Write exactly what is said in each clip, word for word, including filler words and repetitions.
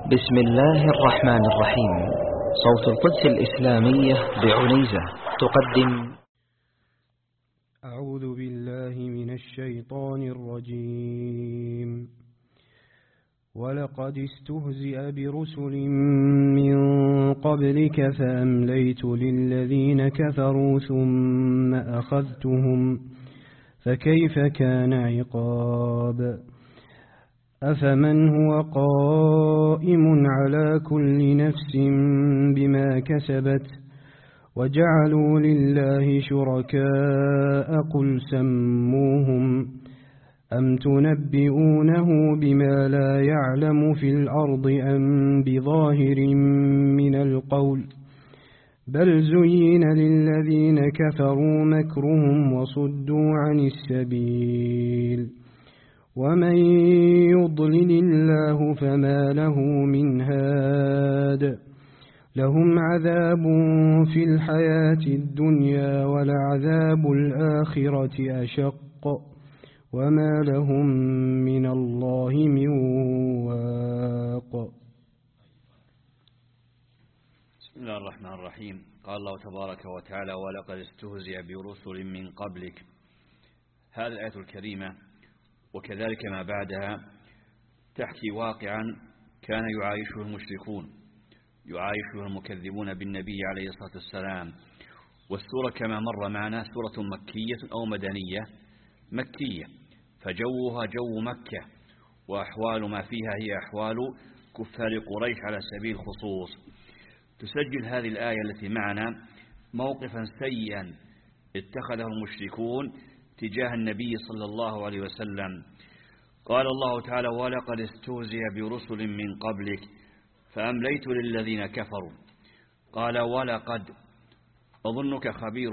بسم الله الرحمن الرحيم. صوت القدس الإسلامية بعنيزة تقدم. أعوذ بالله من الشيطان الرجيم. ولقد استهزئ برسل من قبلك فأمليت للذين كفروا ثم أخذتهم فكيف كان عقاب. أفمن هو قائم على كل نفس بما كسبت وجعلوا لله شركاء قل سموهم أم تنبئونه بما لا يعلم في الأرض أم بظاهر من القول بل زين للذين كفروا مكرهم وصدوا عن السبيل ومن يضلل الله فما له من هاد لهم عذاب في الحياة الدنيا ولعذاب الآخرة أشق وما لهم من الله من واق. بسم الله الرحمن الرحيم. قال الله تبارك وتعالى: ولقد استهزئ برسل من قبلك. هذه الآية الكريمة وكذلك ما بعدها تحكي واقعا كان يعايشه المشركون، يعايشه المكذبون بالنبي عليه الصلاة والسلام. والسورة كما مر معنا سورة مكية أو مدنية. مكية فجوها جو مكة، وأحوال ما فيها هي أحوال كفار قريش على سبيل الخصوص. تسجل هذه الآية التي معنا موقفا سيئا اتخذه المشركون تجاه النبي صلى الله عليه وسلم. قال الله تعالى: ولقد استهزئ برسل من قبلك فأمليت للذين كفروا. قال: ولقد أظنك خبير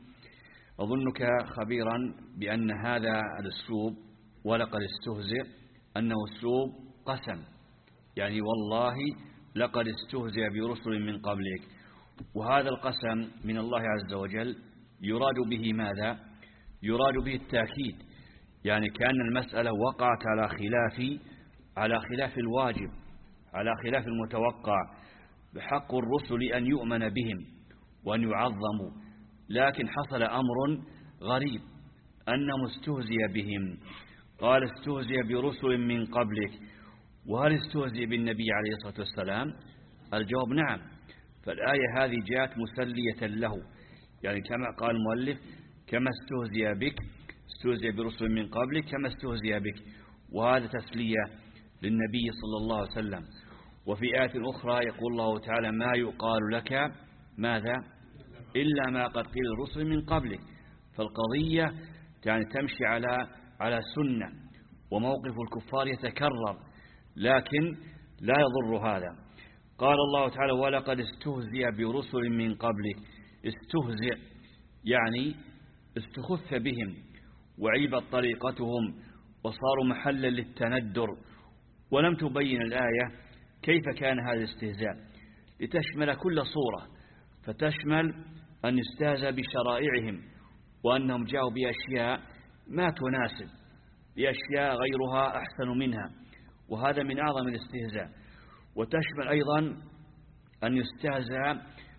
أظنك خبيرا بأن هذا الأسلوب ولقد استهزئ أنه أسلوب قسم، يعني والله لقد استهزئ برسل من قبلك. وهذا القسم من الله عز وجل يراد به ماذا؟ يراد به التأكيد، يعني كأن المسألة وقعت على خلاف على خلاف الواجب، على خلاف المتوقع. بحق الرسل أن يؤمن بهم وأن يعظموا، لكن حصل أمر غريب أنه استهزئ بهم. قال: استهزئ برسل من قبلك. وهل استهزئ بالنبي عليه الصلاة والسلام؟ الجواب نعم. فالآية هذه جاءت مسلية له، يعني كما قال المؤلف: كما استهزئ بك استهزئ برسل من قبلك كما استهزئ بك. وهذا تسلية للنبي صلى الله عليه وسلم. وفي آية أخرى يقول الله تعالى: ما يقال لك ماذا إلا ما قد قيل الرسل من قبلك. فالقضية يعني تمشي على على سنة، وموقف الكفار يتكرر، لكن لا يضر هذا. قال الله تعالى: ولقد استهزئ برسل من قبلك. استهزئ يعني استخف بهم وعيبت طريقتهم وصاروا محلا للتندر. ولم تبين الآية كيف كان هذا الاستهزاء لتشمل كل صورة، فتشمل أن يستهزأ بشرائعهم وأنهم جاءوا بأشياء ما تناسب، بأشياء غيرها أحسن منها، وهذا من أعظم الاستهزاء. وتشمل أيضا أن يستهزأ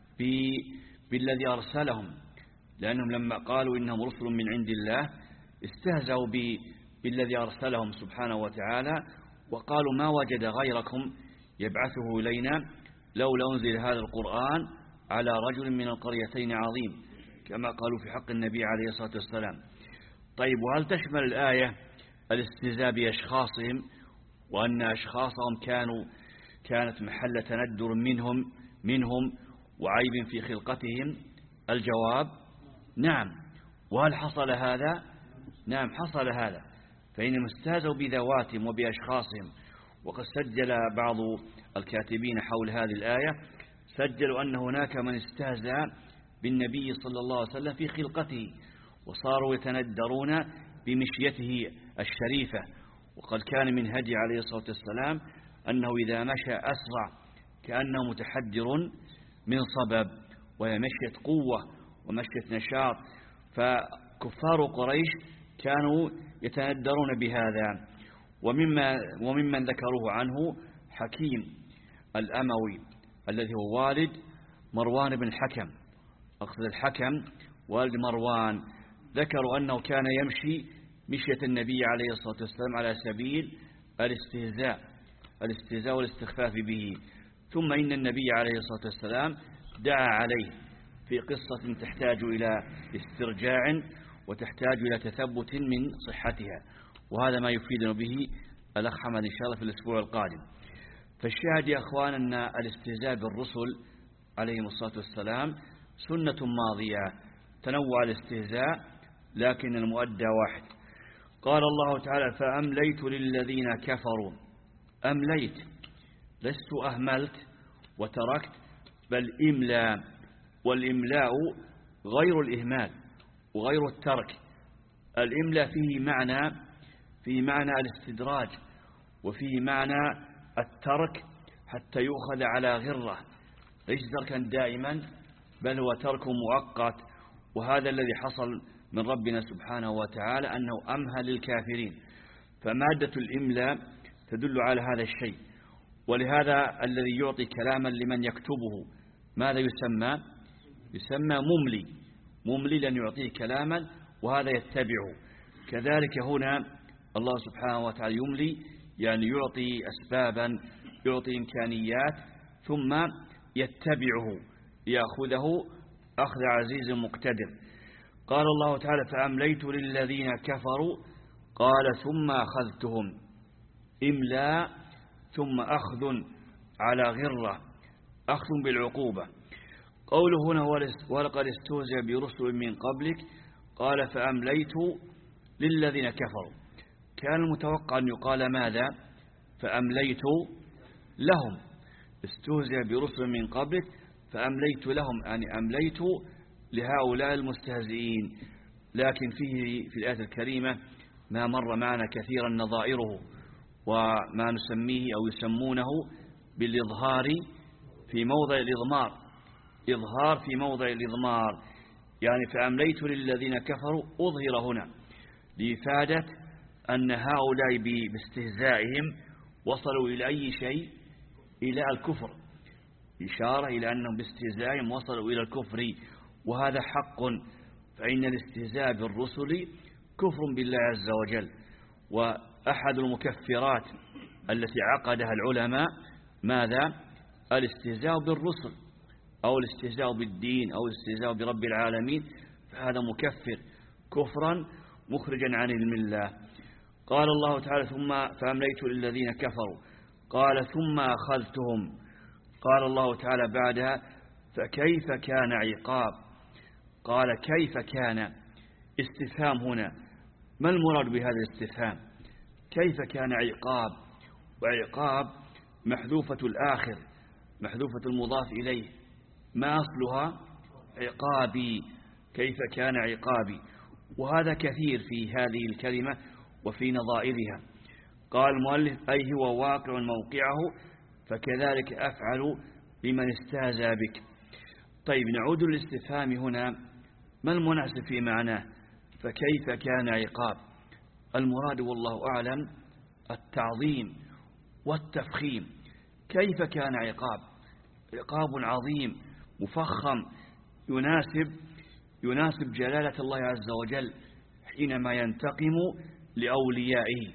بالذي أرسلهم، لأنهم لما قالوا إنهم رسل من عند الله استهزأوا بالذي أرسلهم سبحانه وتعالى، وقالوا: ما وجد غيركم يبعثه إلينا لولا أنزل هذا القرآن على رجل من القريتين عظيم، كما قالوا في حق النبي عليه الصلاة والسلام. طيب، وهل تشمل الآية الاستهزاء بأشخاصهم وأن أشخاصهم كانوا كانت محل تندر منهم منهم وعيب في خلقتهم؟ الجواب نعم. وهل حصل هذا؟ نعم حصل هذا. فإنهم استهزأوا بذواتهم وبأشخاصهم. وقد سجل بعض الكاتبين حول هذه الآية، سجلوا أن هناك من استهزأ بالنبي صلى الله عليه وسلم في خلقته، وصاروا يتندرون بمشيته الشريفة. وقد كان من هدي عليه الصلاة والسلام أنه إذا مشى أسرع كأنه متحدر من صبب، وهي مشية قوة ومشية نشاط. فكفار قريش كانوا يتندرون بهذا. ومما وممن ذكروه عنه حكيم الأموي الذي هو والد مروان بن الحكم، أقصد الحكم والد مروان، ذكروا أنه كان يمشي مشية النبي عليه الصلاة والسلام على سبيل الاستهزاء الاستهزاء والاستخفاف به، ثم إن النبي عليه الصلاة والسلام دعا عليه في قصة تحتاج إلى استرجاع وتحتاج إلى تثبت من صحتها، وهذا ما يفيدنا به الأخ حمد إن شاء الله في الأسبوع القادم. فالشاهد يا أخوان أن الاستهزاء بالرسل عليهم الصلاة والسلام سنة ماضية، تنوع الاستهزاء لكن المؤدى واحد. قال الله تعالى فأمليت للذين كفروا. أمليت، لست أهملت وتركت، بل إملاء، والإملاء غير الإهمال وغير الترك. الإملاء فيه معنى فيه معنى الاستدراج، وفيه معنى الترك حتى يؤخذ على غرة، ليس تركا دائما بل هو ترك مؤقت. وهذا الذي حصل من ربنا سبحانه وتعالى أنه أمهل للكافرين، فمادة الإملاء تدل على هذا الشيء. ولهذا الذي يعطي كلاما لمن يكتبه ماذا يسمى؟ يسمى مملي، مملي لن يعطيه كلاما وهذا يتبعه. كذلك هنا الله سبحانه وتعالى يملي، يعني يعطي أسبابا، يعطي إمكانيات ثم يتبعه يأخذه أخذ عزيز مقتدر. قال الله تعالى فأمليت للذين كفروا، قال ثم أخذتهم. إملاء ثم أخذ على غرة، أخذ بالعقوبة. قوله هنا ولقد استهزئ برسل من قبلك، قال فأمليت للذين كفروا. كان المتوقع أن يقال ماذا؟ فأمليت لهم. استهزئ برسل من قبلك فأمليت لهم، يعني أمليت لهؤلاء المستهزئين. لكن فيه في الآية الكريمة ما مر معنا كثيرا نظائره، وما نسميه أو يسمونه بالإظهار في موضع الإضمار، إظهار في موضع الإضمار، يعني فأمليت للذين كفروا أظهر هنا لإفادة أن هؤلاء باستهزائهم وصلوا إلى أي شيء؟ إلى الكفر، إشارة إلى أنهم باستهزائهم وصلوا إلى الكفر، وهذا حق. فإن الاستهزاء بالرسل كفر بالله عز وجل، وأحد المكفرات التي عقدها العلماء ماذا؟ الاستهزاء بالرسل أو الاستهزاء بالدين أو الاستهزاء برب العالمين، فهذا مكفر كفرا مخرجا عن الملة. قال الله تعالى ثم فأمليت للذين كفروا، قال ثم أخذتهم. قال الله تعالى بعدها فكيف كان عقاب. قال كيف كان، استفهام هنا، ما المراد بهذا الاستفهام؟ كيف كان عقاب، وعقاب محذوفة الآخر، محذوفة المضاف إليه، ما أصلها؟ عقابي، كيف كان عقابي. وهذا كثير في هذه الكلمة وفي نظائرها. قال المؤلف أي هو واقع موقعه، فكذلك أفعل بمن استهزأ بك. طيب نعود للاستفهام هنا، ما المناسب في معناه؟ فكيف كان عقاب، المراد والله أعلم التعظيم والتفخيم. كيف كان عقاب؟ عقاب عظيم مفخم يناسب يناسب جلالة الله عز وجل حينما ينتقم لأوليائه.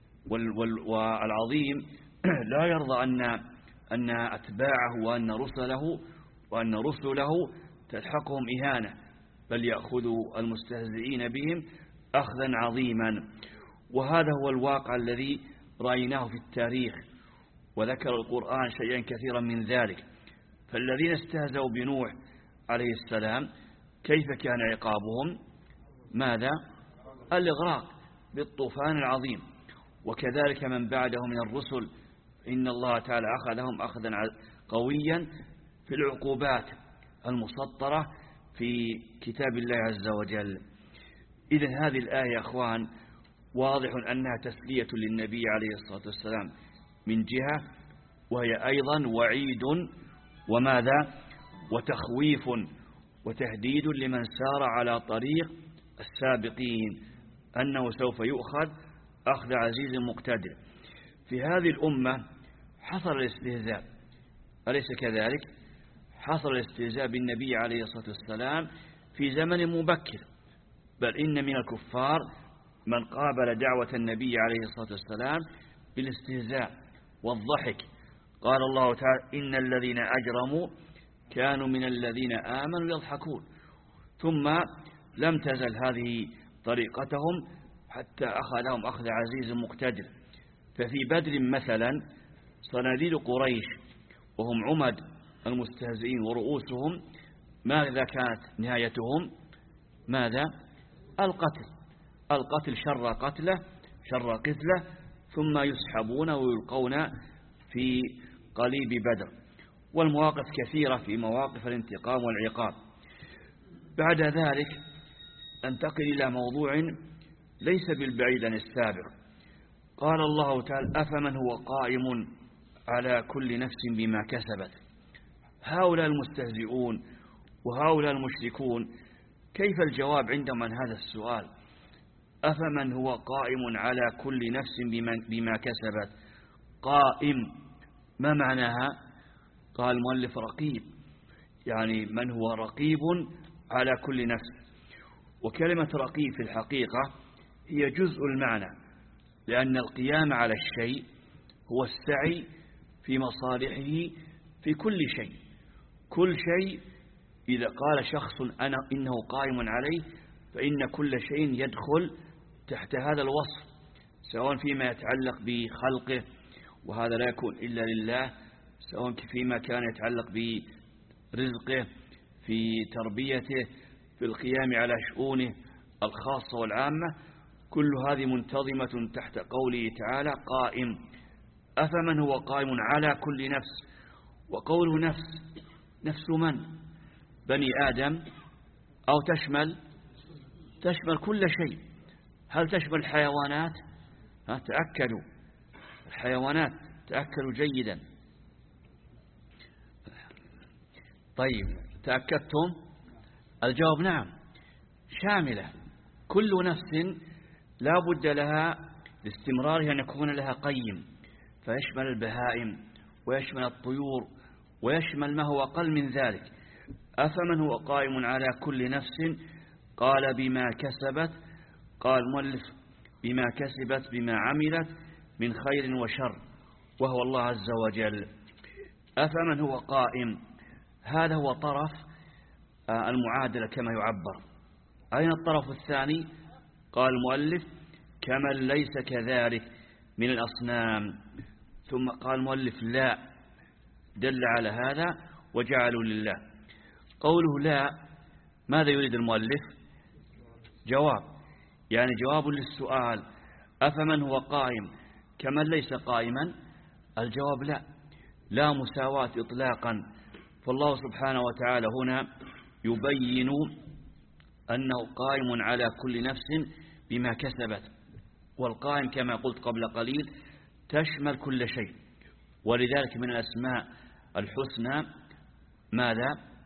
والعظيم لا يرضى أن أن أتباعه وأن رسله وأن رسله تلحقهم إهانة، بل يأخذوا المستهزئين بهم أخذا عظيما. وهذا هو الواقع الذي رأيناه في التاريخ، وذكر القرآن شيئا كثيرا من ذلك. فالذين استهزأوا بنوح عليه السلام كيف كان عقابهم؟ ماذا؟ الإغراق بالطوفان العظيم. وكذلك من بعده من الرسل إن الله تعالى أخذهم أخذا قويا في العقوبات المسطرة في كتاب الله عز وجل. إذن هذه الآية يا أخوان واضح أنها تسلية للنبي عليه الصلاة والسلام من جهة، وهي أيضا وعيد وماذا؟ وتخويف وتهديد لمن سار على طريق السابقين أنه سوف يؤخذ أخذ عزيز مقتدر. في هذه الأمة حصل الاستهزاء أليس كذلك؟ حصل الاستهزاء بالنبي عليه الصلاة والسلام في زمن مبكر، بل إن من الكفار من قابل دعوة النبي عليه الصلاة والسلام بالاستهزاء والضحك. قال الله تعالى: إن الذين أجرموا كانوا من الذين آمنوا يضحكون. ثم لم تزل هذه طريقتهم حتى أخذهم أخذ عزيز مقتدر. ففي بدر مثلا صناديد قريش وهم عمد المستهزئين ورؤوسهم، ماذا كانت نهايتهم؟ ماذا؟ القتل. القتل شر قتله شر قتله، ثم يسحبون ويلقون في قليب بدر. والمواقف كثيرة في مواقف الانتقام والعقاب. بعد ذلك انتقل إلى موضوع ليس بالبعيد عن السابق. قال الله تعالى: أفمن هو قائم على كل نفس بما كسبت. هؤلاء المستهزئون وهؤلاء المشركون كيف الجواب عندهم عن هذا السؤال؟ أفمن هو قائم على كل نفس بما كسبت. قائم ما معناها؟ قال المؤلف: رقيب، يعني من هو رقيب على كل نفس. وكلمة رقيب في الحقيقة هي جزء المعنى، لأن القيام على الشيء هو السعي في مصالحه في كل شيء. كل شيء إذا قال شخص أنا إنه قائم عليه، فإن كل شيء يدخل تحت هذا الوصف، سواء فيما يتعلق بخلقه، وهذا لا يكون إلا لله، سواء فيما كان يتعلق برزقه، في تربيته، في القيام على شؤونه الخاصة والعامة. كل هذه منتظمة تحت قوله تعالى: قائم. أفمن هو قائم على كل نفس. وقوله نفس، نفس من؟ بني آدم، أو تشمل تشمل كل شيء. هل تشمل الحيوانات؟ تأكدوا الحيوانات، تأكدوا جيدا. طيب، تأكدتم؟ الجواب نعم، شاملة. كل نفس لا بد لها لاستمرارها أن يكون لها قيم، فيشمل البهائم ويشمل الطيور ويشمل ما هو أقل من ذلك. أفمن هو قائم على كل نفس، قال بما كسبت. قال المؤلف: بما كسبت بما عملت من خير وشر، وهو الله عز وجل. أفمن هو قائم، هذا هو طرف المعادلة كما يعبر. أين الطرف الثاني؟ قال المؤلف: كمن ليس كذلك من الأصنام. ثم قال المؤلف: لا، دل على هذا وجعلوا لله. قوله لا، ماذا يريد المؤلف؟ جواب، يعني جواب للسؤال: أفمن هو قائم كمن ليس قائما؟ الجواب لا، لا مساواة إطلاقا. فالله سبحانه وتعالى هنا يبين أنه قائم على كل نفس بما كسبت. والقائم كما قلت قبل قليل تشمل كل شيء، ولذلك من الأسماء الحسنى ماذا؟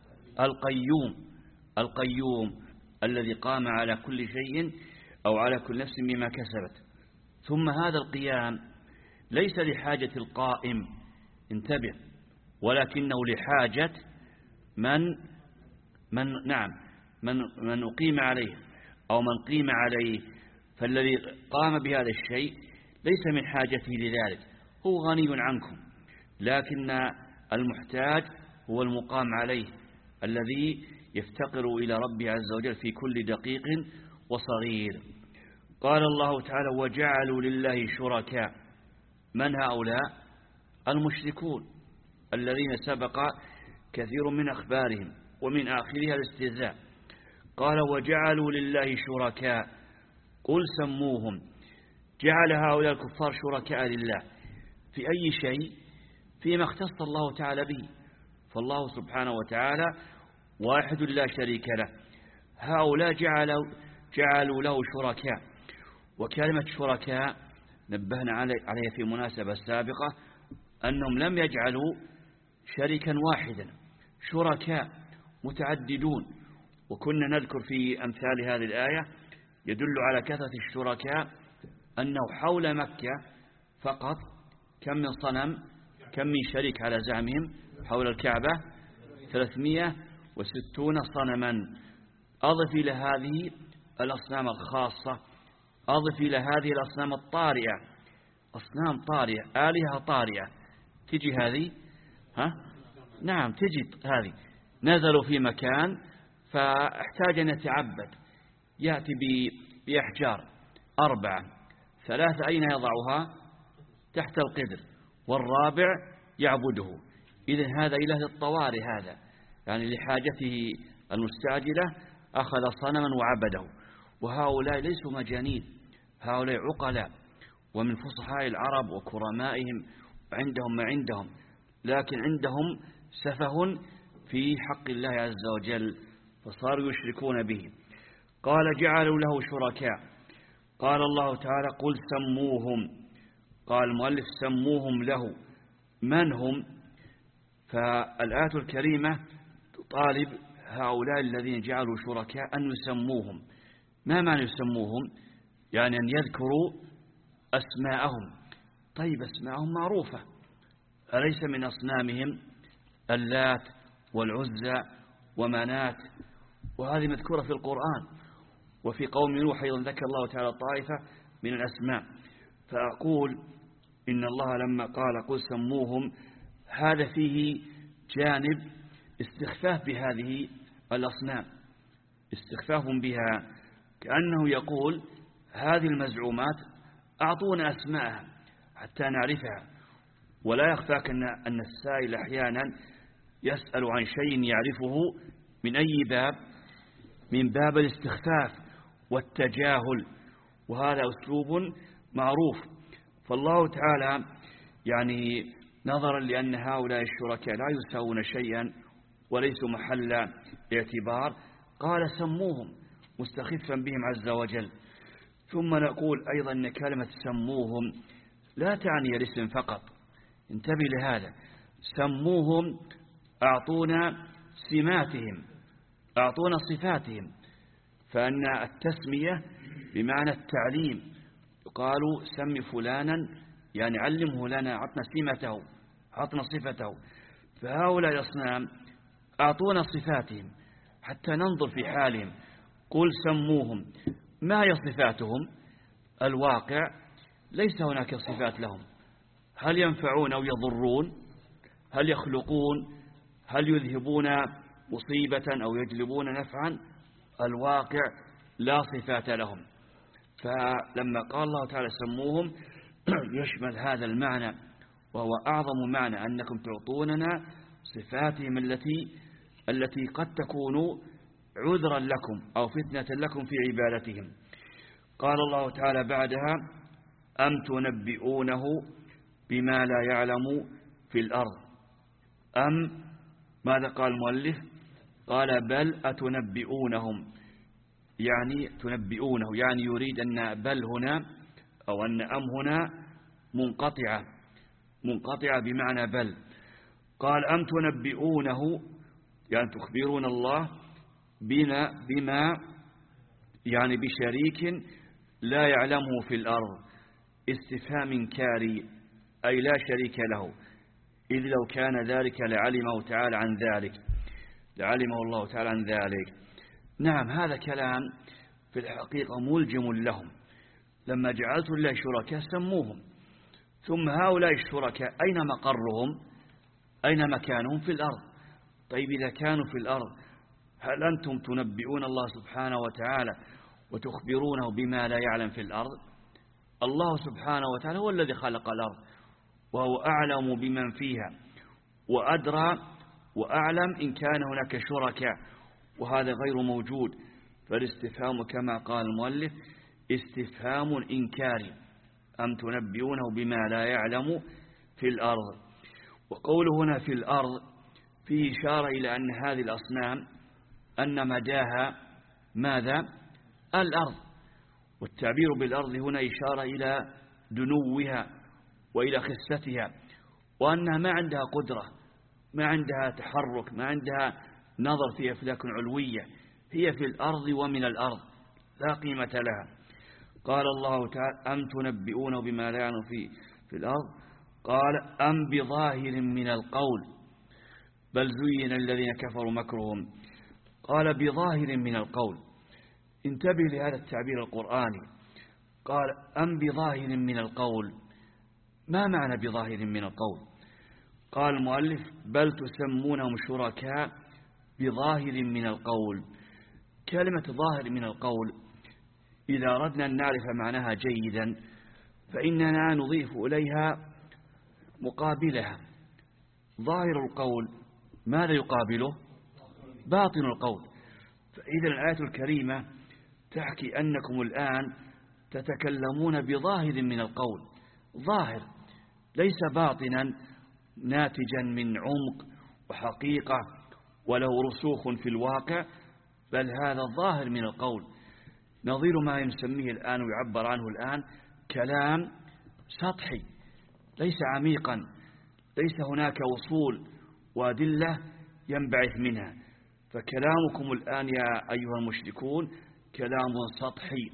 القيوم. القيوم الذي قام على كل شيء أو على كل نفس بما كسبت. ثم هذا القيام ليس لحاجة القائم، انتبه، ولكنه لحاجة من من نعم من من أقيم عليه أو من قيم عليه. فالذي قام بهذا الشيء ليس من حاجته لذلك، هو غني عنكم، لكن المحتاج هو المقام عليه الذي يفتقر إلى ربه عز وجل في كل دقيق وصغير. قال الله تعالى: وجعلوا لله شركاء. من هؤلاء؟ المشركون الذين سبق كثير من أخبارهم ومن آخرها الاستهزاء. قال: وجعلوا لله شركاء، قل سموهم. جعل هؤلاء الكفار شركاء لله في أي شيء؟ فيما اختص الله تعالى به. فالله سبحانه وتعالى واحد لا شريك له. هؤلاء جعلوا, جعلوا له شركاء. وكلمة شركاء نبهنا عليها في مناسبة سابقة أنهم لم يجعلوا شريكا واحدا، شركاء متعددون. وكنا نذكر في أمثال هذه الآية يدل على كثرة الشركاء أنه حول مكة فقط كم من صنم؟ كم من شريك على زعمهم حول الكعبة؟ ثلاثمائة وستون صنما. أضف إلى هذه الأصنام الخاصة، أضف إلى هذه الأصنام الطارئة، أصنام طارئة، آلهة طارئة. تجي هذه ها؟ نعم تجي هذه. نزلوا في مكان فاحتاج أن يتعبد، يأتي بأحجار أربعة، ثلاثة أين يضعها؟ تحت القدر، والرابع يعبده. إذن هذا إله الطوارئ، هذا يعني لحاجته المستعجلة أخذ صنما وعبده. وهؤلاء ليسوا مجانين، هؤلاء عقلاء ومن فصحاء العرب وكرمائهم، عندهم ما عندهم، لكن عندهم سفه في حق الله عز وجل، فصاروا يشركون به. قال جعلوا له شركاء. قال الله تعالى قل سموهم. قال المؤلف سموهم له، من هم؟ فالآية الكريمة تطالب هؤلاء الذين جعلوا شركاء أن يسموهم. ما معنى يسموهم؟ يعني أن يذكروا أسماءهم. طيب أسماءهم معروفة، أليس من أصنامهم اللات والعزى ومنات؟ وهذه مذكورة في القرآن، وفي قوم نوح أيضا ذكر الله تعالى طائفة من الأسماء. فأقول إن الله لما قال قل سموهم، هذا فيه جانب استخفاف بهذه الأصنام، استخفاف بها، كأنه يقول هذه المزعومات أعطونا أسماءها حتى نعرفها. ولا يخفاك أن السائل أحيانا يسأل عن شيء يعرفه من أي باب؟ من باب الاستخفاف والتجاهل، وهذا أسلوب معروف. فالله تعالى يعني نظرا لأن هؤلاء الشركاء لا يساوون شيئا وليسوا محل اعتبار، قال سموهم مستخفا بهم عز وجل. ثم نقول أيضا أن كلمة سموهم لا تعني الاسم فقط، انتبه لهذا. سموهم أعطونا سماتهم، أعطونا صفاتهم، فأن التسمية بمعنى التعليم. قالوا سم فلانا يعني علمه لنا، عطنا سمته، عطنا صفته. فهؤلاء الأصنام أعطونا صفاتهم حتى ننظر في حالهم. قل سموهم، ما هي صفاتهم؟ الواقع ليس هناك صفات لهم. هل ينفعون أو يضرون؟ هل يخلقون؟ هل يذهبون مصيبة أو يجلبون نفعا؟ الواقع لا صفات لهم. فلما قال الله تعالى سموهم يشمل هذا المعنى، وهو أعظم معنى، أنكم تعطوننا صفاتهم التي التي قد تكون عذرا لكم أو فتنة لكم في عبادتهم. قال الله تعالى بعدها أم تنبئونه بما لا يعلم في الأرض. أم ماذا قال المؤلف؟ قال بل أتنبئونهم، يعني تنبئونه، يعني يريد أن بل هنا أو أن أم هنا منقطعة، منقطعة بمعنى بل. قال أم تنبئونه يعني تخبرون الله بنا بما يعني بشريك لا يعلمه في الأرض، استفهام إنكاري أي لا شريك له، إذ لو كان ذلك لعلمه تعالى عن ذلك، لعلمه الله تعالى عن ذلك. نعم هذا كلام في الحقيقة ملجم لهم. لما جعلت الله شركاء سموهم، ثم هؤلاء الشركاء أين مقرهم؟ أين مكانهم؟ في الأرض. طيب إذا كانوا في الأرض هل أنتم تنبئون الله سبحانه وتعالى وتخبرونه بما لا يعلم في الأرض؟ الله سبحانه وتعالى هو الذي خلق الأرض، وهو أعلم بمن فيها وأدرى وأعلم إن كان هناك شركاء، وهذا غير موجود. فالاستفهام كما قال المؤلف استفهام إنكاري، أم تنبئونه بما لا يعلم في الأرض. وقول هنا في الأرض فيه إشارة إلى أن هذه الأصنام أن مداها ماذا؟ الأرض. والتعبير بالأرض هنا إشارة إلى دنوها وإلى خستها، وأنها ما عندها قدرة، ما عندها تحرك، ما عندها نظر في أفلاك علوية، هي في الأرض ومن الأرض لا قيمة لها. قال الله تعالى أم تنبئونه بما لا يعلم في, في الأرض. قال أم بظاهر من القول بل زين الذين كفروا مكرهم. قال بظاهر من القول. انتبه لهذا التعبير القرآني. قال أم بظاهر من القول. ما معنى بظاهر من القول؟ قال المؤلف بل تسمونهم شركاء بظاهر من القول. كلمة ظاهر من القول إذا أردنا أن نعرف معناها جيدا فإننا نضيف إليها مقابلها. ظاهر القول ماذا يقابله؟ باطن القول. فإذا الآية الكريمة تحكي أنكم الآن تتكلمون بظاهر من القول، ظاهر ليس باطنا ناتجا من عمق وحقيقة وله رسوخ في الواقع، بل هذا الظاهر من القول نظير ما يسميه الآن ويعبر عنه الآن كلام سطحي ليس عميقا، ليس هناك وصول وأدلة ينبعث منها. فكلامكم الآن يا أيها المشركون كلام سطحي،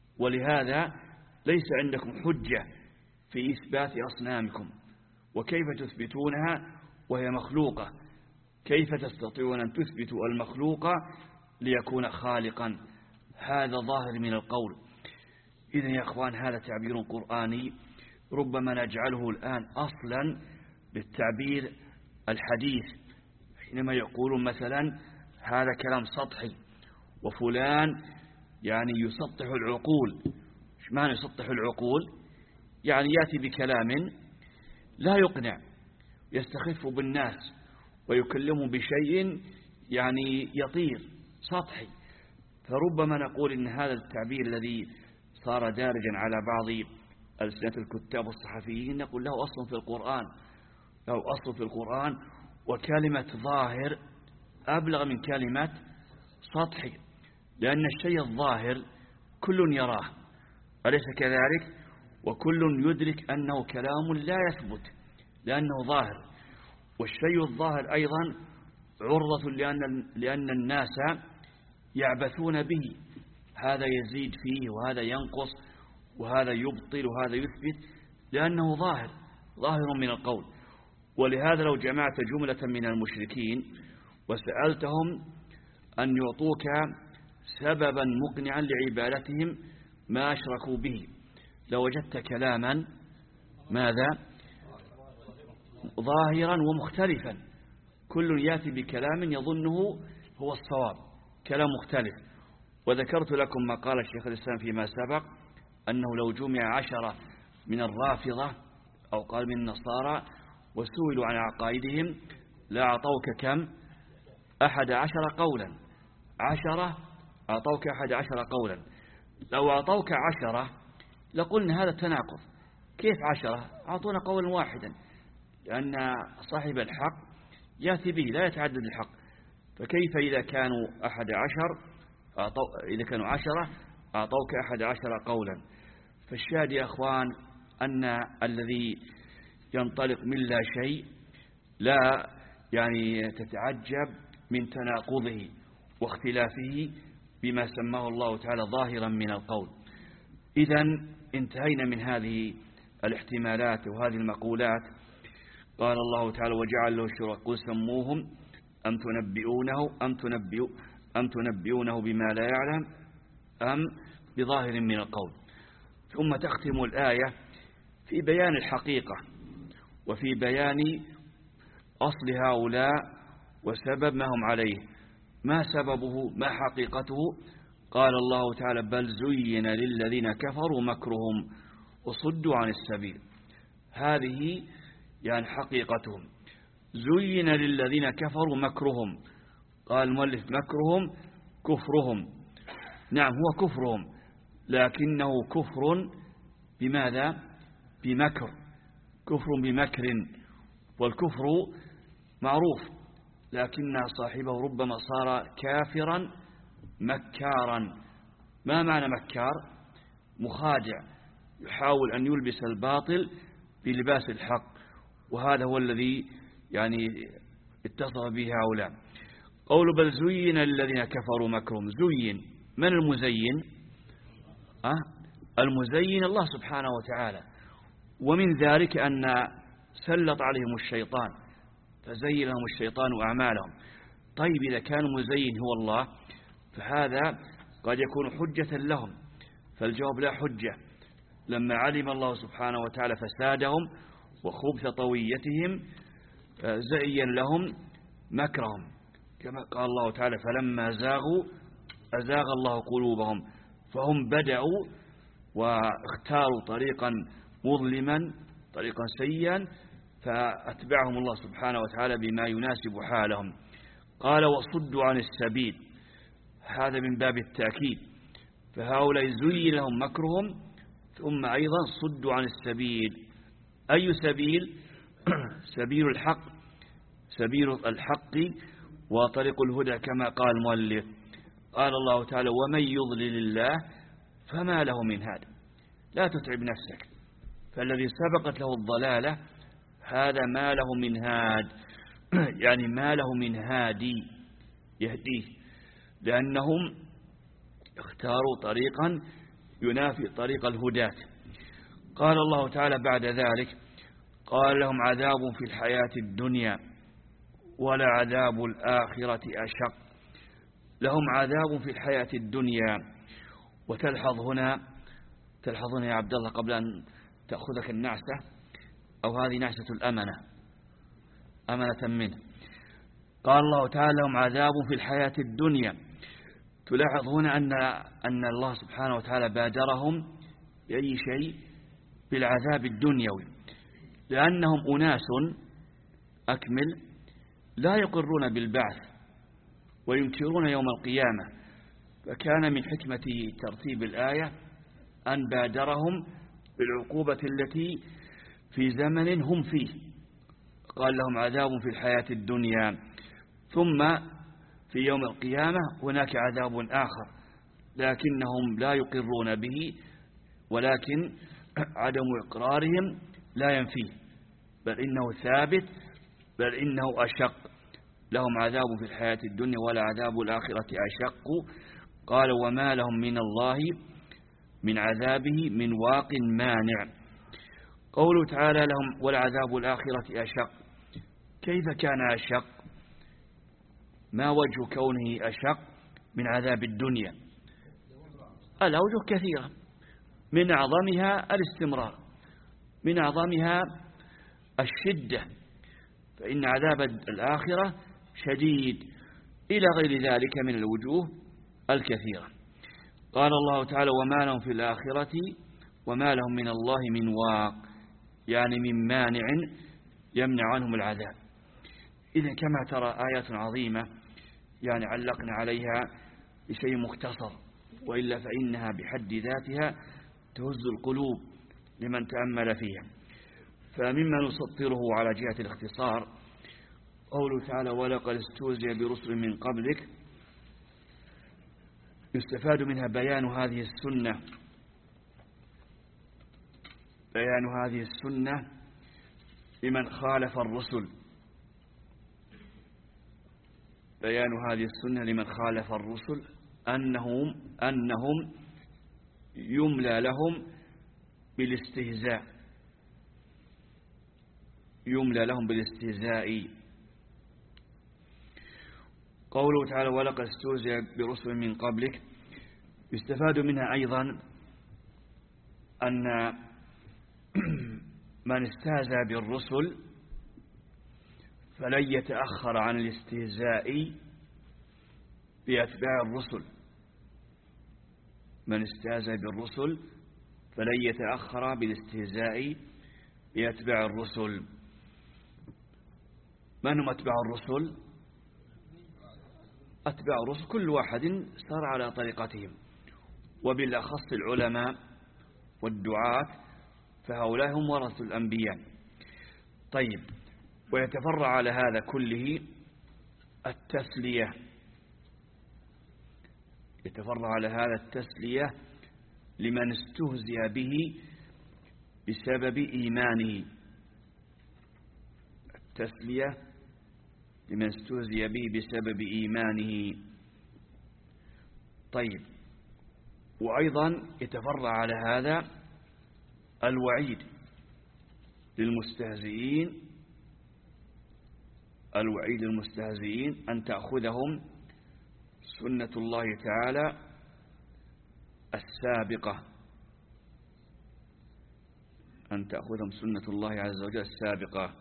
ولهذا ليس عندكم حجة في إثبات أصنامكم. وكيف تثبتونها وهي مخلوقة؟ كيف تستطيعون أن تثبتوا المخلوق ليكون خالقا؟ هذا ظاهر من القول. إذن يا أخوان هذا تعبير قرآني ربما نجعله الآن أصلا للتعبير الحديث، حينما يقولون مثلا هذا كلام سطحي وفلان يعني يسطح العقول. ايش معنى يسطح العقول؟ يعني يأتي بكلام لا يقنع، يستخف بالناس ويكلمهم بشيء يعني يطير سطحي. فربما نقول إن هذا التعبير الذي صار دارجا على بعض ألسنة الكتاب والصحفيين نقول له أصل في القرآن، له أصل في القرآن، وكلمة ظاهر أبلغ من كلمة سطحي، لأن الشيء الظاهر كل يراه أليس كذلك؟ وكل يدرك أنه كلام لا يثبت لأنه ظاهر. والشيء الظاهر أيضا عرضة لأن, لأن الناس يعبثون به، هذا يزيد فيه وهذا ينقص وهذا يبطل وهذا يثبت لأنه ظاهر ظاهر من القول. ولهذا لو جمعت جملة من المشركين وسألتهم أن يعطوك سببا مقنعا لعبادتهم ما أشركوا به لوجدت كلاما ماذا؟ ظاهرا ومختلفا، كل يأتي بكلام يظنه هو الصواب، كلام مختلف. وذكرت لكم ما قال الشيخ الإسلام فيما سبق أنه لو جمع عشرة من الرافضة أو قال من النصارى وسئلوا عن عقائدهم لا أعطوك كم؟ أحد عشر قولا. عشرة أعطوك أحد عشر قولا. لو أعطوك عشرة لقلنا هذا تناقض. كيف عشرة؟ أعطونا قولا واحدا، لأن صاحب الحق يأتي به لا يتعدد الحق. فكيف إذا كانوا أحد عشر أعطو إذا كانوا عشرة أعطوك أحد عشر قولا؟ فالشاهد يا أخوان أن الذي ينطلق من لا شيء لا يعني تتعجب من تناقضه واختلافه بما سماه الله تعالى ظاهرا من القول. إذن انتهينا من هذه الاحتمالات وهذه المقولات. قال الله تعالى وجعل له شركاء قل سموهم أم تنبئونه أم تنبئ أم تنبئونه بما لا يعلم أم بظاهر من القول. ثم تختم الآية في بيان الحقيقة وفي بيان أصل هؤلاء وسبب ما هم عليه. ما سببه؟ ما حقيقته؟ قال الله تعالى بل زين للذين كفروا مكرهم وصدوا عن السبيل. هذه يعني حقيقتهم. زين للذين كفروا مكرهم. قال المؤلف مكرهم كفرهم. نعم هو كفرهم، لكنه كفر بماذا؟ بمكر، كفر بمكر. والكفر معروف، لكن صاحبه ربما صار كافرا مكارا. ما معنى مكار؟ مخادع، يحاول أن يلبس الباطل بلباس الحق، وهذا هو الذي يعني اتصف به هؤلاء. قول بل زين الذين كفروا مكرهم. زين، من المزين؟ أه؟ المزين الله سبحانه وتعالى. ومن ذلك أن سلط عليهم الشيطان فزين لهم الشيطان أعمالهم. طيب إذا كان مزين هو الله فهذا قد يكون حجة لهم، فالجواب لا حجة. لما علم الله سبحانه وتعالى فسادهم وخبث طويتهم زين لهم مكرهم، كما قال الله تعالى فلما زاغوا أزاغ الله قلوبهم، فهم بدأوا واختاروا طريقا مظلما طريقا سيئا فأتبعهم الله سبحانه وتعالى بما يناسب حالهم. قال وصدوا عن السبيل، هذا من باب التأكيد، فهؤلاء زين لهم مكرهم ثم أيضا صدوا عن السبيل. أي سبيل؟ سبيل الحق، سبيل الحق وطريق الهدى كما قال المؤلف. قال الله تعالى ومن يضلل الله فما له من هاد. لا تتعب نفسك، فالذي سبقت له الضلالة هذا ما له من هاد، يعني ما له من هادي يهديه، لأنهم اختاروا طريقا ينافي طريق الهداة. قال الله تعالى بعد ذلك قال لهم عذاب في الحياة الدنيا ولعذاب الآخرة أشق. لهم عذاب في الحياة الدنيا، وتلحظ هنا تلحظ هنا يا عبد الله قبل أن تأخذك النعسة، أو هذه نعسة الأمنة أمنة منه. قال الله تعالى لهم عذاب في الحياة الدنيا. تلاحظ هنا أن أن الله سبحانه وتعالى بادرهم بأي شيء؟ بالعذاب الدنيوي، لأنهم أناس أكمل لا يقرون بالبعث وينكرون يوم القيامة، فكان من حكمة ترتيب الآية أن بادرهم بالعقوبة التي في زمن هم فيه. قال لهم عذاب في الحياة الدنيا، ثم في يوم القيامة هناك عذاب آخر لكنهم لا يقرون به، ولكن عدم إقرارهم لا ينفيه، بل إنه ثابت، بل إنه أشق. لهم عذاب في الحياة الدنيا ولا عذاب الآخرة أشق. قال وما لهم من الله من عذابه من واق مانع. قوله تعالى لهم والعذاب الآخرة أشق، كيف كان أشق؟ ما وجه كونه أشق من عذاب الدنيا؟ الأوجه كثيرة، من أعظمها الاستمرار، من أعظمها الشدة، فإن عذاب الآخرة شديد، إلى غير ذلك من الوجوه الكثيرة. قال الله تعالى وما لهم في الآخرة وما لهم من الله من واق، يعني من مانع يمنع عنهم العذاب. إذن كما ترى آيات عظيمة يعني علقنا عليها بشيء مختصر، وإلا فإنها بحد ذاتها تهز القلوب لمن تأمل فيها. فمما نسطره على جهة الاختصار قوله تعالى ولقد استهزئ برسل من قبلك، يستفاد منها بيان هذه السنة بيان هذه السنة لمن خالف الرسل بيان هذه السنة لمن خالف الرسل أنهم أنهم يملى لهم بالاستهزاء يملى لهم بالاستهزاء. قوله تعالى ولقد استهزئ برسل من قبلك، يستفاد منها أيضا أن من استهزأ بالرسل فلن يتأخر عن الاستهزاء بأتباع الرسل. من استهزأ بالرسل فلن يتأخر بالاستهزاء بأتباع الرسل. من هم أتباع الرسل؟ أتباع الرسل كل واحد سار على طريقتهم، وبالأخص العلماء والدعاة، فهؤلاء هم ورثة الأنبياء. طيب، ويتفرع على هذا كله التسلية يتفرع على هذا التسلية لمن استهزئ به بسبب إيمانه التسلية لمن استهزئ به بسبب إيمانه. طيب، وأيضا يتفرع على هذا الوعيد للمستهزئين الوعيد للمستهزئين أن تأخذهم سنة الله تعالى السابقة أن تأخذهم سنة الله عز وجل السابقة.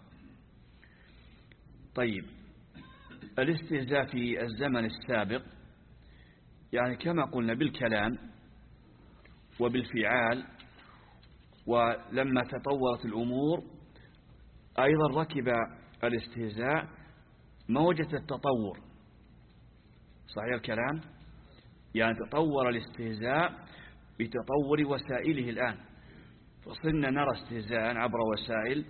طيب، الاستهزاء في الزمن السابق يعني كما قلنا بالكلام وبالفعال، ولما تطورت الأمور أيضا ركب الاستهزاء موجة التطور. صحيح الكلام؟ يعني تطور الاستهزاء بتطور وسائله الآن، فصرنا نرى استهزاء عبر وسائل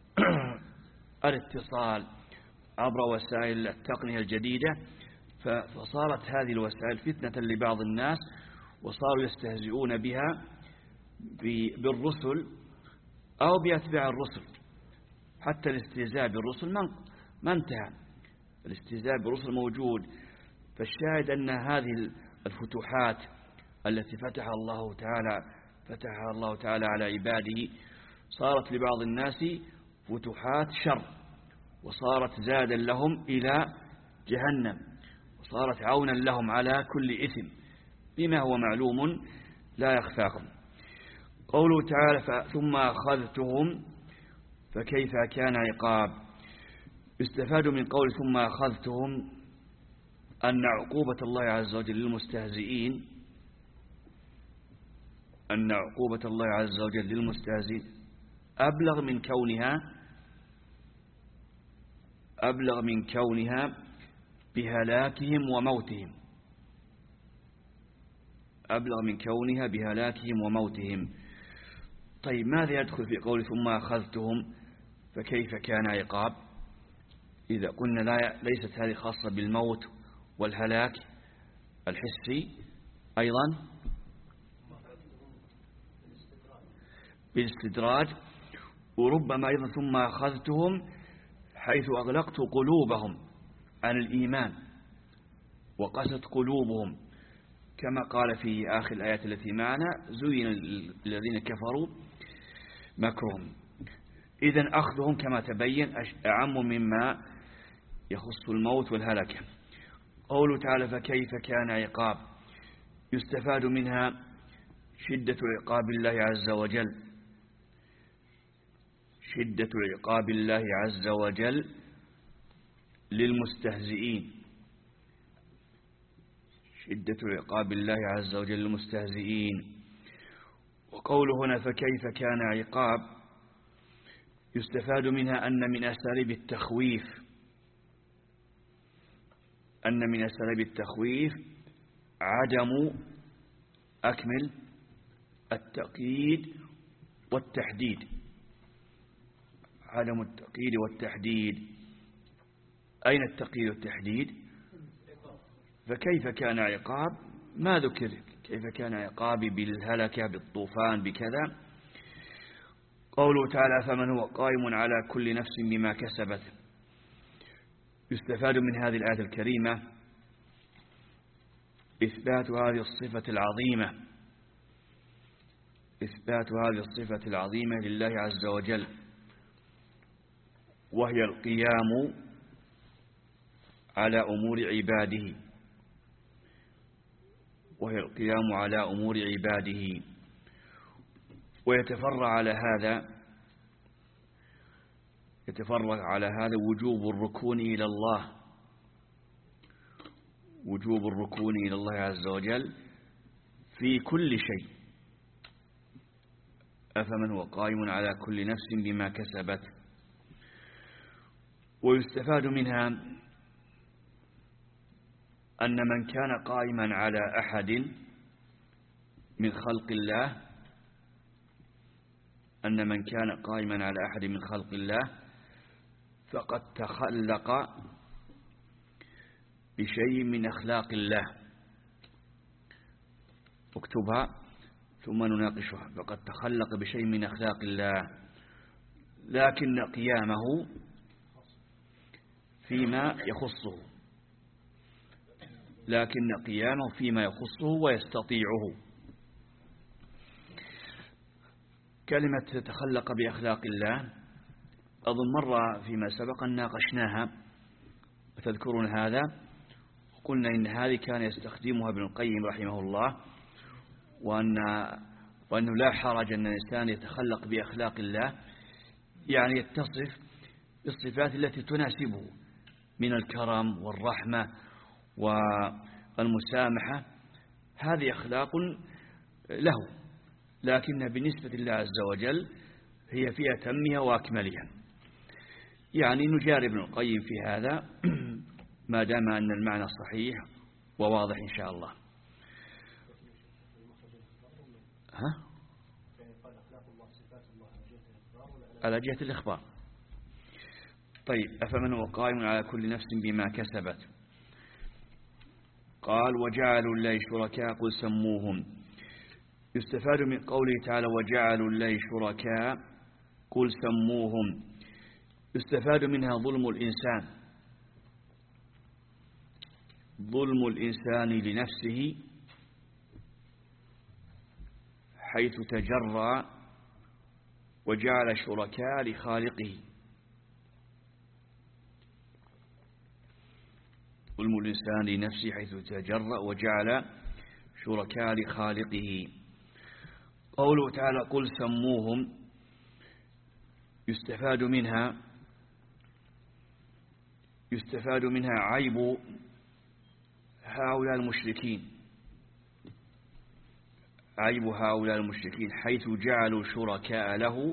الاتصال، عبر وسائل التقنية الجديدة، فصارت هذه الوسائل فتنة لبعض الناس، وصاروا يستهزئون بها بالرسل أو بأتباع الرسل. حتى الاستهزاء بالرسل ما انتهى، الاستهزاء بالرسل موجود. فالشاهد أن هذه الفتوحات التي فتح الله تعالى فتحها الله تعالى على عباده صارت لبعض الناس فتوحات شر، وصارت زادا لهم إلى جهنم، وصارت عونا لهم على كل إثم بما هو معلوم لا يخفاكم. قوله تعالى ثم أخذتهم فكيف كان عقاب. استفاد من قول ثم أخذتهم أن عقوبة الله عز وجل للمستهزئين أن عقوبة الله عز وجل للمستهزئين أبلغ من كونها أبلغ من كونها بهلاكهم وموتهم أبلغ من كونها بهلاكهم وموتهم. طيب، ماذا يدخل في قول ثم أخذتهم فكيف كان عقاب؟ إذا قلنا لا ليست هذه خاصة بالموت والهلاك الحسي، أيضا بالاستدراج، وربما أيضا ثم أخذتهم حيث أغلقت قلوبهم عن الإيمان وقست قلوبهم، كما قال في آخر الآيات التي معنا زين الذين كفروا مكرهم. إذن أخذهم كما تبين أعم مما يخص الموت والهلكة. قوله تعالى فكيف كان عقاب، يستفاد منها شدة عقاب الله عز وجل شدة عقاب الله عز وجل للمستهزئين شدة عقاب الله عز وجل للمستهزئين. وقوله هنا فكيف كان عقاب يستفاد منها أن من أساليب التخويف أن من أساليب التخويف عدم أكمل التقييد والتحديد عدم التقييد والتحديد. أين التقييد والتحديد؟ فكيف كان عقاب ما ذكر، كيف كان عقابي بالهلكة بالطوفان بكذا. قوله تعالى فمن هو قائم على كل نفس بما كسبت، يستفاد من هذه الآية الكريمة إثبات هذه الصفة العظيمة إثبات هذه الصفة العظيمة لله عز وجل، وهي القيام على أمور عباده وهي القيام على أمور عباده. ويتفرع على هذا يتفرع على هذا وجوب الركون إلى الله وجوب الركون إلى الله عز وجل في كل شيء. أفمن هو قائم على كل نفس بما كسبت. ويستفاد منها أن من كان قائما على أحد من خلق الله أن من كان قائما على أحد من خلق الله فقد تخلق بشيء من أخلاق الله. اكتبها ثم نناقشها. فقد تخلق بشيء من أخلاق الله، لكن قيامه فيما يخصه لكن قيامه فيما يخصه ويستطيعه. كلمة تخلق بأخلاق الله أظن مرة فيما سبق أن ناقشناها وتذكرون هذا، وقلنا إن هذه كان يستخدمها ابن القيم رحمه الله، وأن وأنه لا حرج أن الإنسان يتخلق بأخلاق الله، يعني يتصف بالصفات التي تناسبه من الكرم والرحمة والمسامحة، هذه أخلاق له، لكنها بالنسبة لله عز وجل هي في أتمها وأكملها. يعني نجارب ابن القيم في هذا ما دام أن المعنى صحيح وواضح إن شاء الله. ها؟ على جهة الإخبار. طيب، أفمن هو قائم على كل نفس بما كسبت. قال وجعلوا الله شركاء قل سموهم. يستفاد من قوله تعالى وجعلوا الله شركاء قل سموهم، يستفاد منها ظلم الإنسان، ظلم الإنسان لنفسه حيث تجرأ وجعل شركاء لخالقه. ظلم الإنسان لنفسه حيث تجرأ وجعل شركاء لخالقه. قوله تعالى قل سموهم، يستفاد منها يستفاد منها عيب هؤلاء المشركين، عيب هؤلاء المشركين حيث جعلوا شركاء له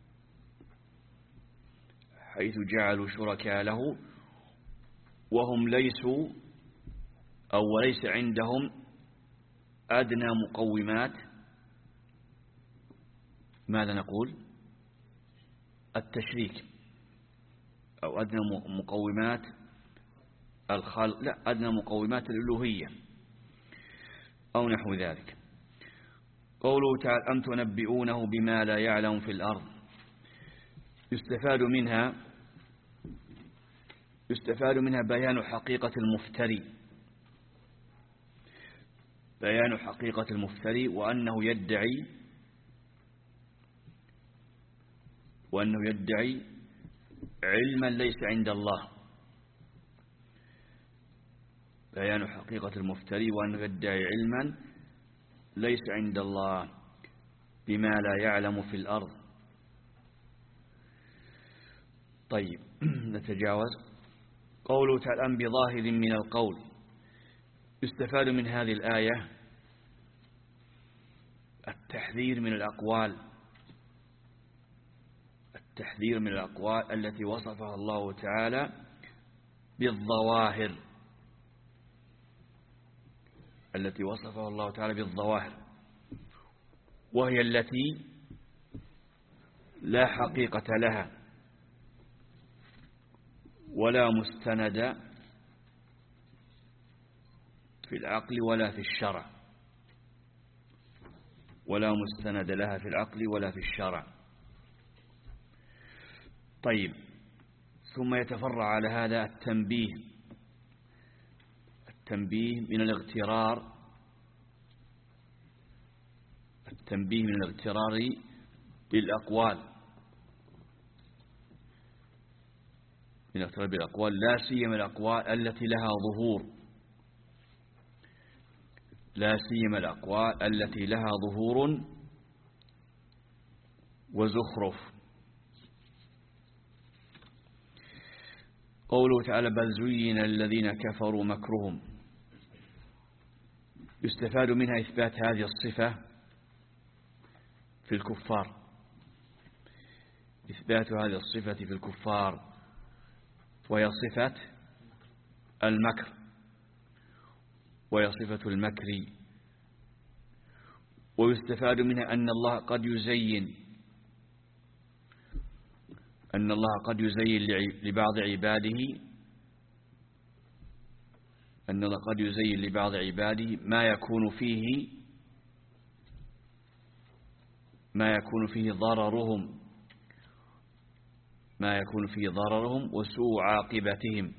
حيث جعلوا شركاء له وهم ليسوا أو وليس عندهم أدنى مقومات، ماذا نقول؟ التشريك، أو أدنى مقومات الخلق، لا، أدنى مقومات الألوهية أو نحو ذلك. قوله تعالى أم تنبئونه بما لا يعلم في الأرض، يستفاد منها يستفاد منها بيان حقيقة المفتري، بيان حقيقة المفتري وأنه يدعي وأنه يدعي علما ليس عند الله، بيان حقيقة المفتري وأنه يدعي علما ليس عند الله بما لا يعلم في الأرض. طيب نتجاوز. قوله تعالى أم بظاهر من القول، يستفاد من هذه الآية التحذير من الأقوال التحذير من الأقوال التي وصفها الله تعالى بالظواهر التي وصفها الله تعالى بالظواهر وهي التي لا حقيقة لها ولا مستند في العقل ولا في الشرع ولا مستند لها في العقل ولا في الشرع. طيب، ثم يتفرع على هذا التنبيه التنبيه من الاغترار التنبيه من الاغترار بالأقوال من الاغترار بالأقوال لا سيما الأقوال التي لها ظهور لا سيما الأقوال التي لها ظهور وزخرف. قوله تعالى بل زين الذين كفروا مكرهم، يستفاد منها إثبات هذه الصفة في الكفار إثبات هذه الصفة في الكفار وهي صفة المكر وهي صفة المكر. ويستفاد منها أن الله قد يزين أن الله قد يزين لبعض عباده أن الله قد يزين لبعض عباده ما يكون فيه ما يكون فيه ضررهم ما يكون فيه ضررهم وسوء عاقبتهم.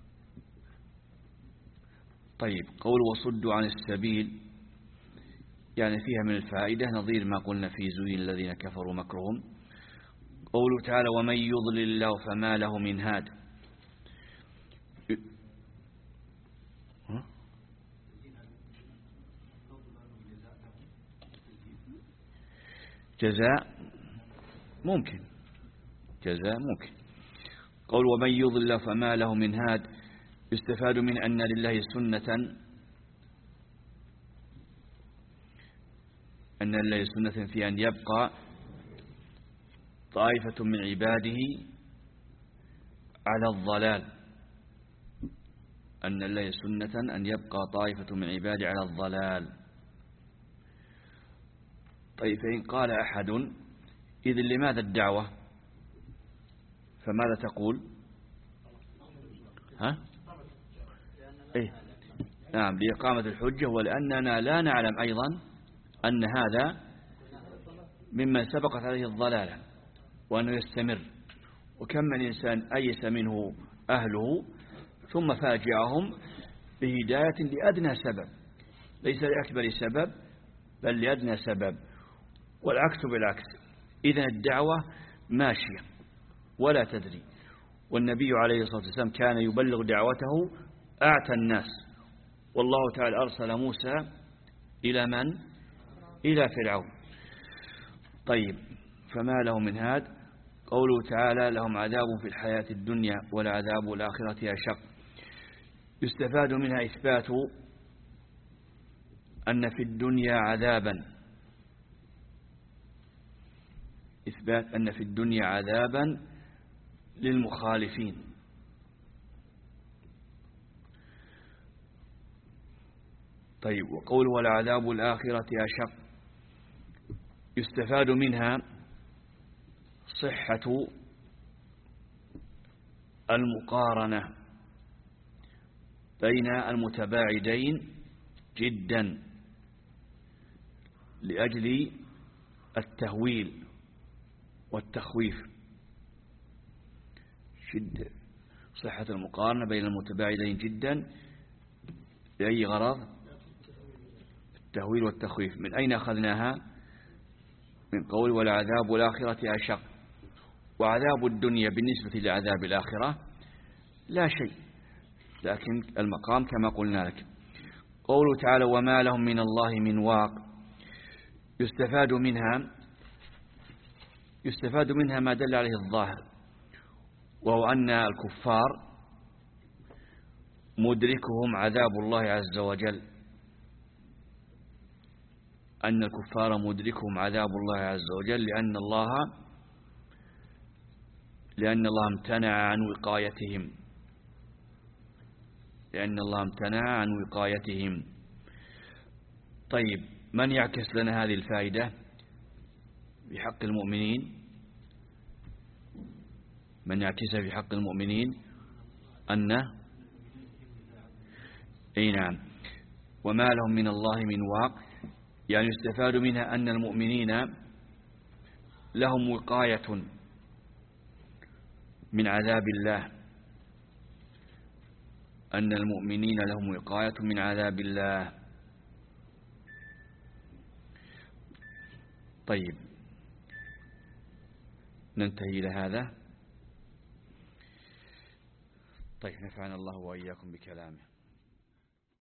طيب، قول وصدوا عن السبيل، يعني فيها من الفائدة نظير ما قلنا في زين الذين كفروا مكرهم. قوله تعالى ومن يضلل الله فما له من هاد. جزاء ممكن، جزاء ممكن. قول ومن يضلل الله فما له من هاد يستفاد من أن لله سنة أن لله سنة في أن يبقى طائفة من عباده على الضلال، أن لله سنة أن يبقى طائفة من عباده على الضلال. طيب فإن قال أحد إذن لماذا الدعوة؟ فماذا تقول؟ ها؟ إيه؟ نعم، لإقامة الحجة، ولأننا لا نعلم أيضا أن هذا ممن سبقت عليه الضلالة وأنه يستمر. وكم من إنسان أيس منه أهله ثم فاجعهم بهداية لأدنى سبب، ليس لأكبر سبب بل لأدنى سبب، والعكس بالعكس. إذن الدعوة ماشية ولا تدري. والنبي عليه الصلاة والسلام كان يبلغ دعوته أعتى الناس، والله تعالى أرسل موسى إلى من؟ إلى فرعون. طيب فما له من هاد. قوله تعالى لهم عذاب في الحياة الدنيا ولعذاب الآخرة أشق. يستفاد منها إثبات أن في الدنيا عذابا، إثبات أن في الدنيا عذابا للمخالفين. طيب وقول ولعذاب الآخرة أشق يستفاد منها صحة المقارنة بين المتباعدين جدا لأجل التهويل والتخويف. شد صحة المقارنة بين المتباعدين جدا لأي غرض؟ التهويل والتخويف. من أين أخذناها؟ من قول ولعذاب الآخرة أشق. وعذاب الدنيا بالنسبة لعذاب الآخرة لا شيء، لكن المقام كما قلنا لك. قوله تعالى وما لهم من الله من واق يستفاد منها يستفاد منها ما دل عليه الظاهر، وهو أن الكفار مدركهم عذاب الله عز وجل، أن الكفار مدركهم عذاب الله عز وجل لأن الله لأن الله امتنع عن وقايتهم لأن الله امتنع عن وقايتهم. طيب من يعكس لنا هذه الفائدة بحق المؤمنين؟ من يعكسها في حق المؤمنين؟ أن أي نعم وما لهم من الله من واق، يعني يستفاد منها أن المؤمنين لهم وقاية من عذاب الله، أن المؤمنين لهم وقاية من عذاب الله. طيب ننتهي إلى هذا. طيب نفعنا الله وإياكم بكلامه.